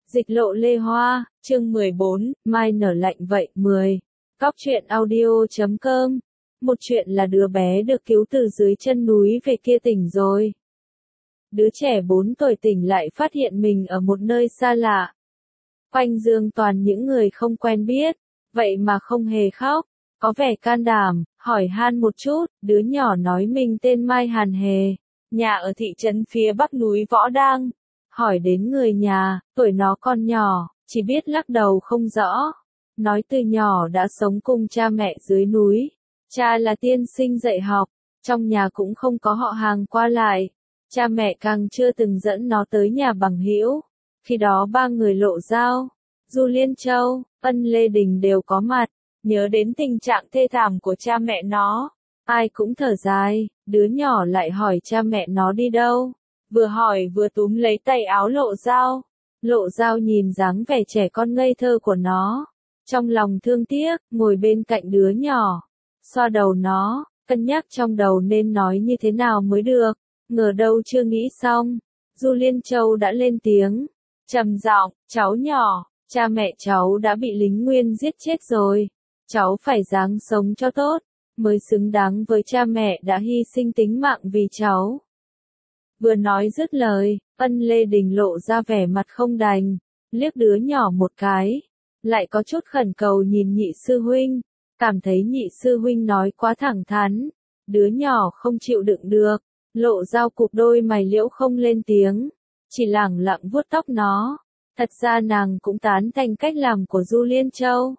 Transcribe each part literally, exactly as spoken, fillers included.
Dịch lộ Lê Hoa, chương mười bốn, mai nở lạnh vậy mười. Cóc truyện audio chấm com. Một chuyện là đứa bé được cứu từ dưới chân núi về kia tỉnh rồi. Đứa trẻ bốn tuổi tỉnh lại phát hiện mình ở một nơi xa lạ. Quanh dương toàn những người không quen biết, vậy mà không hề khóc, có vẻ can đảm, hỏi han một chút, đứa nhỏ nói mình tên Mai Hàn Hề, nhà ở thị trấn phía bắc núi Võ Đang. Hỏi đến người nhà, tuổi nó còn nhỏ, chỉ biết lắc đầu không rõ. Nói từ nhỏ đã sống cùng cha mẹ dưới núi. Cha là tiên sinh dạy học, trong nhà cũng không có họ hàng qua lại. Cha mẹ càng chưa từng dẫn nó tới nhà bằng hữu. Khi đó ba người Lộ Dao, Du Liên Châu, Ân Lê Đình đều có mặt. Nhớ đến tình trạng thê thảm của cha mẹ nó, ai cũng thở dài, đứa nhỏ lại hỏi cha mẹ nó đi đâu. Vừa hỏi vừa túm lấy tay áo Lộ Dao. Lộ Dao nhìn dáng vẻ trẻ con ngây thơ của nó, trong lòng thương tiếc, ngồi bên cạnh đứa nhỏ, xoa đầu nó, cân nhắc trong đầu nên nói như thế nào mới được. Ngờ đâu chưa nghĩ xong, Du Liên Châu đã lên tiếng, trầm giọng, cháu nhỏ, cha mẹ cháu đã bị lính Nguyên giết chết rồi, cháu phải ráng sống cho tốt, mới xứng đáng với cha mẹ đã hy sinh tính mạng vì cháu. Vừa nói dứt lời, Ân Lê Đình lộ ra vẻ mặt không đành, liếc đứa nhỏ một cái, lại có chút khẩn cầu nhìn nhị sư huynh, cảm thấy nhị sư huynh nói quá thẳng thắn, đứa nhỏ không chịu đựng được. Lộ Dao cụp đôi mày liễu không lên tiếng, chỉ lẳng lặng vuốt tóc nó. Thật ra nàng cũng tán thành cách làm của Du Liên Châu.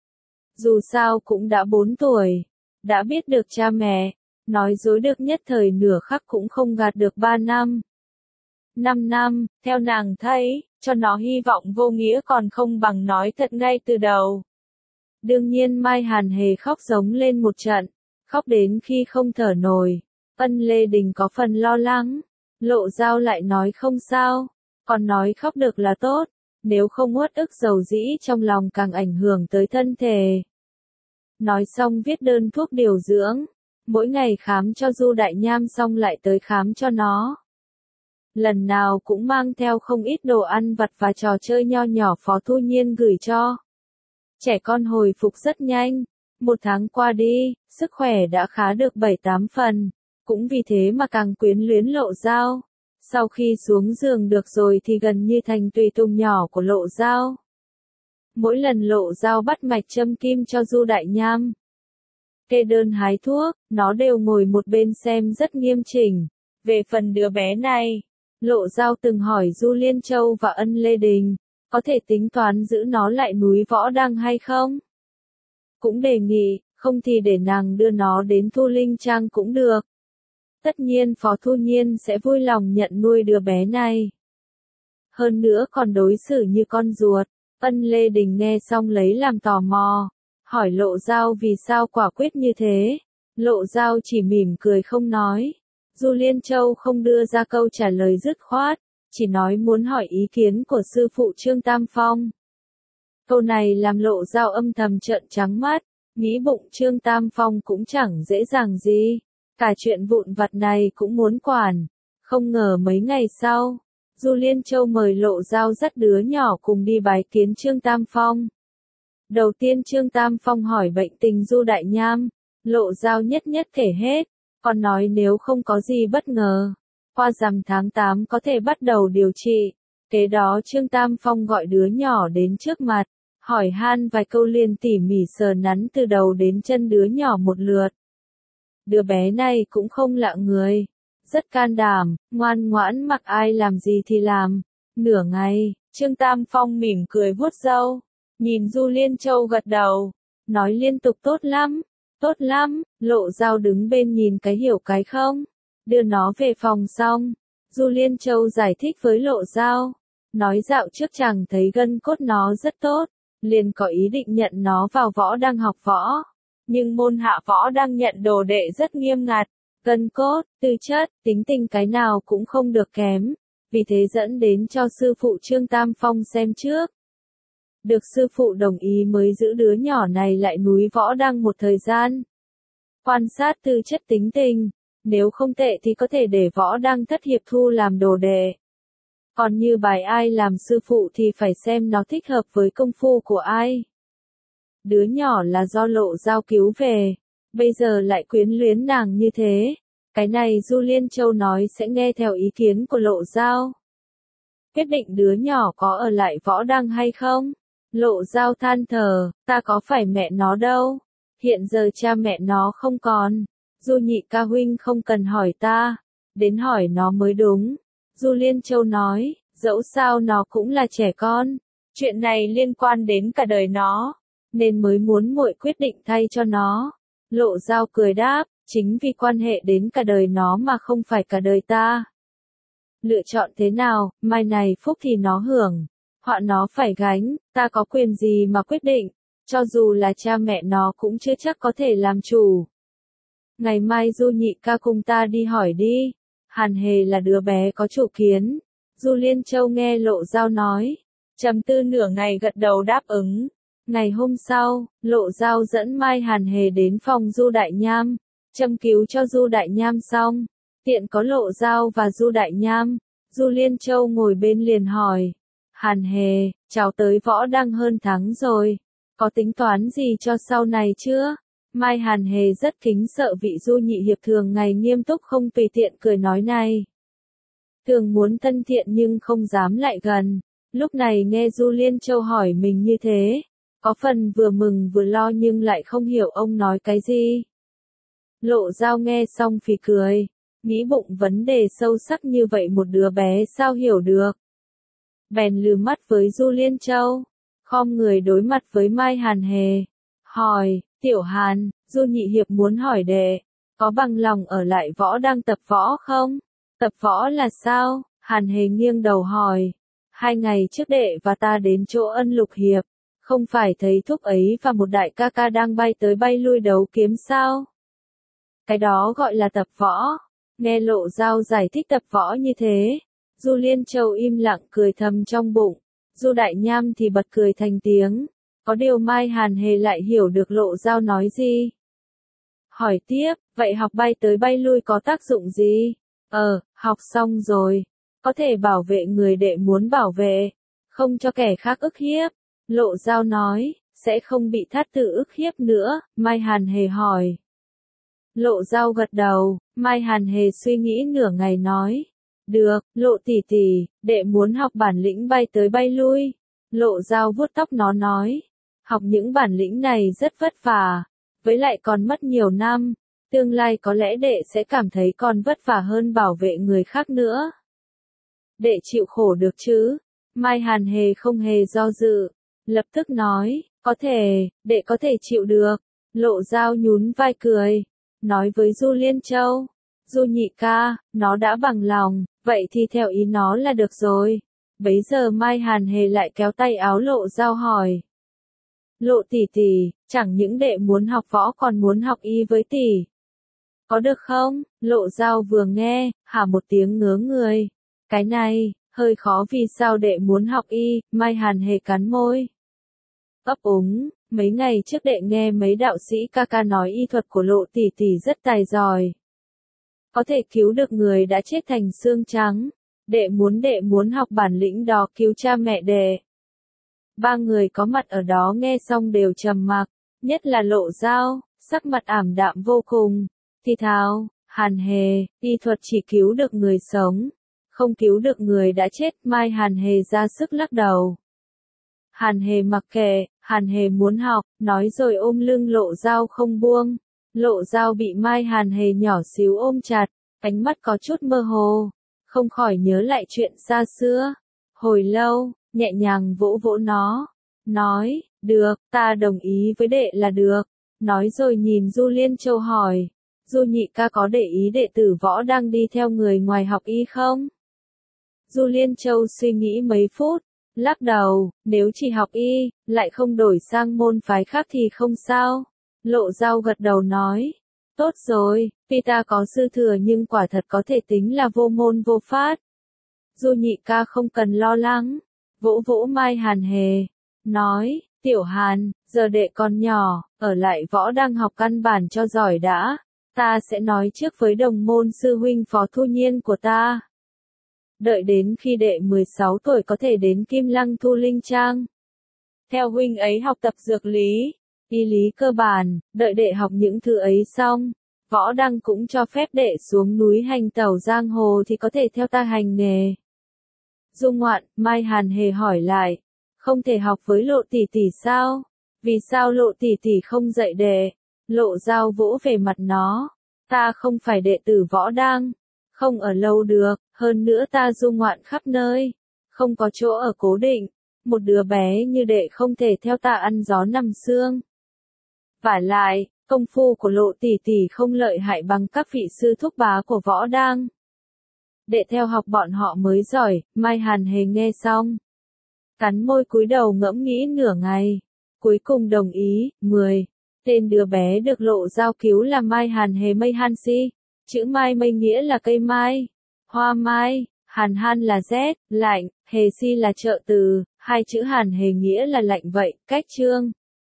Dù sao cũng đã bốn tuổi, đã biết được cha mẹ, nói dối được nhất thời nửa khắc cũng không gạt được ba năm. Năm năm, theo nàng thấy, cho nó hy vọng vô nghĩa còn không bằng nói thật ngay từ đầu. Đương nhiên Mai Hàn Hề khóc giống lên một trận, khóc đến khi không thở nổi. Ân Lê Đình có phần lo lắng, Lộ Dao lại nói không sao, còn nói khóc được là tốt, nếu không uất ức dầu dĩ trong lòng càng ảnh hưởng tới thân thể. Nói xong viết đơn thuốc điều dưỡng, mỗi ngày khám cho Du Đại Nham xong lại tới khám cho nó. Lần nào cũng mang theo không ít đồ ăn vặt và trò chơi nho nhỏ Phó Thu Nhiên gửi cho. Trẻ con hồi phục rất nhanh, một tháng qua đi, sức khỏe đã khá được bảy tám phần. Cũng vì thế mà càng quyến luyến Lộ Dao. Sau khi xuống giường được rồi thì gần như thành tùy tùng nhỏ của Lộ Dao. Mỗi lần Lộ Dao bắt mạch châm kim cho Du Đại Nham, kê đơn hái thuốc, nó đều ngồi một bên xem rất nghiêm chỉnh. Về phần đứa bé này, Lộ Dao từng hỏi Du Liên Châu và Ân Lê Đình, có thể tính toán giữ nó lại núi Võ Đang hay không? Cũng đề nghị, không thì để nàng đưa nó đến Thu Linh Trang cũng được. Tất nhiên Phó Thu Nhiên sẽ vui lòng nhận nuôi đứa bé này. Hơn nữa còn đối xử như con ruột. Ân Lê Đình nghe xong lấy làm tò mò, hỏi Lộ Dao vì sao quả quyết như thế. Lộ Dao chỉ mỉm cười không nói. Du Liên Châu không đưa ra câu trả lời dứt khoát, chỉ nói muốn hỏi ý kiến của sư phụ Trương Tam Phong. Câu này làm Lộ Dao âm thầm trợn trắng mắt, nghĩ bụng Trương Tam Phong cũng chẳng dễ dàng gì. Cả chuyện vụn vặt này cũng muốn quản. Không ngờ mấy ngày sau, Du Liên Châu mời Lộ Dao dắt đứa nhỏ cùng đi bái kiến Trương Tam Phong. Đầu tiên Trương Tam Phong hỏi bệnh tình Du Đại Nham, Lộ Dao nhất nhất kể hết, còn nói nếu không có gì bất ngờ, qua rằm tháng tám có thể bắt đầu điều trị. Kế đó Trương Tam Phong gọi đứa nhỏ đến trước mặt, hỏi han vài câu liền tỉ mỉ sờ nắn từ đầu đến chân đứa nhỏ một lượt. Đứa bé này cũng không lạ người, rất can đảm, ngoan ngoãn mặc ai làm gì thì làm. Nửa ngày, Trương Tam Phong mỉm cười vuốt râu, nhìn Du Liên Châu gật đầu, nói liên tục tốt lắm, tốt lắm. Lộ Dao đứng bên nhìn cái hiểu cái không. Đưa nó về phòng xong, Du Liên Châu giải thích với Lộ Dao, nói dạo trước chàng thấy gân cốt nó rất tốt, liền có ý định nhận nó vào Võ Đang học võ. Nhưng môn hạ Võ Đang nhận đồ đệ rất nghiêm ngặt, gân cốt, tư chất, tính tình cái nào cũng không được kém, vì thế dẫn đến cho sư phụ Trương Tam Phong xem trước. Được sư phụ đồng ý mới giữ đứa nhỏ này lại núi Võ Đang một thời gian. Quan sát tư chất tính tình, nếu không tệ thì có thể để Võ Đang thất hiệp thu làm đồ đệ. Còn như bài ai làm sư phụ thì phải xem nó thích hợp với công phu của ai. Đứa nhỏ là do Lộ Giao cứu về, bây giờ lại quyến luyến nàng như thế. Cái này Du Liên Châu nói sẽ nghe theo ý kiến của Lộ Giao. Quyết định đứa nhỏ có ở lại Võ Đăng hay không? Lộ Giao than thở, ta có phải mẹ nó đâu. Hiện giờ cha mẹ nó không còn. Du Nhị ca huynh không cần hỏi ta, đến hỏi nó mới đúng. Du Liên Châu nói, dẫu sao nó cũng là trẻ con. Chuyện này liên quan đến cả đời nó, nên mới muốn muội quyết định thay cho nó. Lộ Giao cười đáp, chính vì quan hệ đến cả đời nó mà không phải cả đời ta. Lựa chọn thế nào, mai này phúc thì nó hưởng, họa nó phải gánh, ta có quyền gì mà quyết định, cho dù là cha mẹ nó cũng chưa chắc có thể làm chủ. Ngày mai Du Nhị ca cùng ta đi hỏi đi, Hàn Hề là đứa bé có chủ kiến. Du Liên Châu nghe Lộ Giao nói, trầm tư nửa ngày gật đầu đáp ứng. Ngày hôm sau, Lộ Giao dẫn Mai Hàn Hề đến phòng Du Đại Nham, châm cứu cho Du Đại Nham xong, tiện có Lộ Giao và Du Đại Nham, Du Liên Châu ngồi bên liền hỏi, Hàn Hề, cháu tới Võ Đăng hơn tháng rồi, có tính toán gì cho sau này chưa? Mai Hàn Hề rất kính sợ vị Du Nhị hiệp thường ngày nghiêm túc không tùy tiện cười nói này. Thường muốn thân thiện nhưng không dám lại gần, lúc này nghe Du Liên Châu hỏi mình như thế, có phần vừa mừng vừa lo nhưng lại không hiểu ông nói cái gì. Lộ Giao nghe xong phì cười, nghĩ bụng vấn đề sâu sắc như vậy một đứa bé sao hiểu được. Bèn lừ mắt với Du Liên Châu, khom người đối mặt với Mai Hàn Hề, hỏi, Tiểu Hàn, Du Nhị hiệp muốn hỏi đệ, có bằng lòng ở lại Võ Đăng tập võ không? Tập võ là sao? Hàn Hề nghiêng đầu hỏi. Hai ngày trước đệ và ta đến chỗ Ân Lục hiệp, không phải thấy thúc ấy và một đại ca ca đang bay tới bay lui đấu kiếm sao? Cái đó gọi là tập võ. Nghe Lộ Giao giải thích tập võ như thế, Du Liên Châu im lặng cười thầm trong bụng, Du Đại Nham thì bật cười thành tiếng. Có điều Mai Hàn Hề lại hiểu được Lộ Giao nói gì. Hỏi tiếp, vậy học bay tới bay lui có tác dụng gì? Ờ, học xong rồi, có thể bảo vệ người đệ muốn bảo vệ, không cho kẻ khác ức hiếp. Lộ Giao nói, sẽ không bị thát tự ức hiếp nữa, Mai Hàn Hề hỏi. Lộ Giao gật đầu, Mai Hàn Hề suy nghĩ nửa ngày nói. Được, Lộ tỷ tỷ, đệ muốn học bản lĩnh bay tới bay lui. Lộ Giao vuốt tóc nó nói. Học những bản lĩnh này rất vất vả, với lại còn mất nhiều năm, tương lai có lẽ đệ sẽ cảm thấy còn vất vả hơn bảo vệ người khác nữa. Đệ chịu khổ được chứ? Mai Hàn Hề không hề do dự, lập tức nói, có thể, đệ có thể chịu được. Lộ Giao nhún vai cười, nói với Du Liên Châu, Du Nhị ca, nó đã bằng lòng, vậy thì theo ý nó là được rồi. Bấy giờ Mai Hàn Hề lại kéo tay áo Lộ Giao hỏi. Lộ tỷ tỷ, chẳng những đệ muốn học võ còn muốn học y với tỷ. Có được không? Lộ Giao vừa nghe, hả một tiếng ngớ người. Cái này, hơi khó vì sao đệ muốn học y, Mai Hàn Hề cắn môi. Ấp úng, mấy ngày trước đệ nghe mấy đạo sĩ ca ca nói y thuật của Lộ tỷ tỷ rất tài giỏi. Có thể cứu được người đã chết thành xương trắng. Đệ muốn đệ muốn học bản lĩnh đó cứu cha mẹ đệ. Ba người có mặt ở đó nghe xong đều trầm mặc, nhất là Lộ Giao, sắc mặt ảm đạm vô cùng. Thì thào, Hàn Hề, y thuật chỉ cứu được người sống, không cứu được người đã chết. Mai Hàn Hề ra sức lắc đầu. Hàn Hề mặc kệ, Hàn Hề muốn học, nói rồi ôm lưng Lộ Giao không buông. Lộ Giao bị Mai Hàn Hề nhỏ xíu ôm chặt, ánh mắt có chút mơ hồ, không khỏi nhớ lại chuyện xa xưa. Hồi lâu, nhẹ nhàng vỗ vỗ nó, nói, được, ta đồng ý với đệ là được. Nói rồi nhìn Du Liên Châu hỏi, Du Nhị ca có để ý đệ tử Võ Đăng đi theo người ngoài học y không? Du Liên Châu suy nghĩ mấy phút, lắc đầu, nếu chỉ học y, lại không đổi sang môn phái khác thì không sao. Lộ Giao gật đầu nói, tốt rồi, tuy ta có sư thừa nhưng quả thật có thể tính là vô môn vô pháp. Du Nhị ca không cần lo lắng. Vỗ vỗ Mai Hàn Hề, nói, Tiểu Hàn, giờ đệ còn nhỏ, ở lại Võ Đăng học căn bản cho giỏi đã, ta sẽ nói trước với đồng môn sư huynh Phó Thu Nhiên của ta. đợi đến khi đệ mười sáu tuổi có thể đến Kim Lăng Thu Linh Trang. Theo huynh ấy học tập dược lý, y lý cơ bản, đợi đệ học những thứ ấy xong, Võ Đăng cũng cho phép đệ xuống núi hành tẩu giang hồ thì có thể theo ta hành nghề. Dung Ngoạn, Mai Hàn Hề hỏi lại, không thể học với Lộ tỷ tỷ sao? Vì sao Lộ tỷ tỷ không dạy đệ? Lộ Giao vỗ về mặt nó, ta không phải đệ tử Võ Đăng, không ở lâu được, hơn nữa ta du ngoạn khắp nơi, không có chỗ ở cố định, một đứa bé như đệ không thể theo ta ăn gió nằm sương. Vả lại, công phu của Lộ tỷ tỷ không lợi hại bằng các vị sư thúc bá của Võ Đăng. Đệ theo học bọn họ mới giỏi. Mai Hàn Hề nghe xong, cắn môi cúi đầu ngẫm nghĩ nửa ngày, cuối cùng đồng ý. Mười. Tên đứa bé được Lộ Giao cứu là Mai Hàn Hề Mây Han Si. Chữ Mai Mây nghĩa là cây mai, hoa mai, Hàn Han là rét, lạnh, Hề Si là trợ từ, hai chữ Hàn Hề nghĩa là lạnh vậy. Cách chương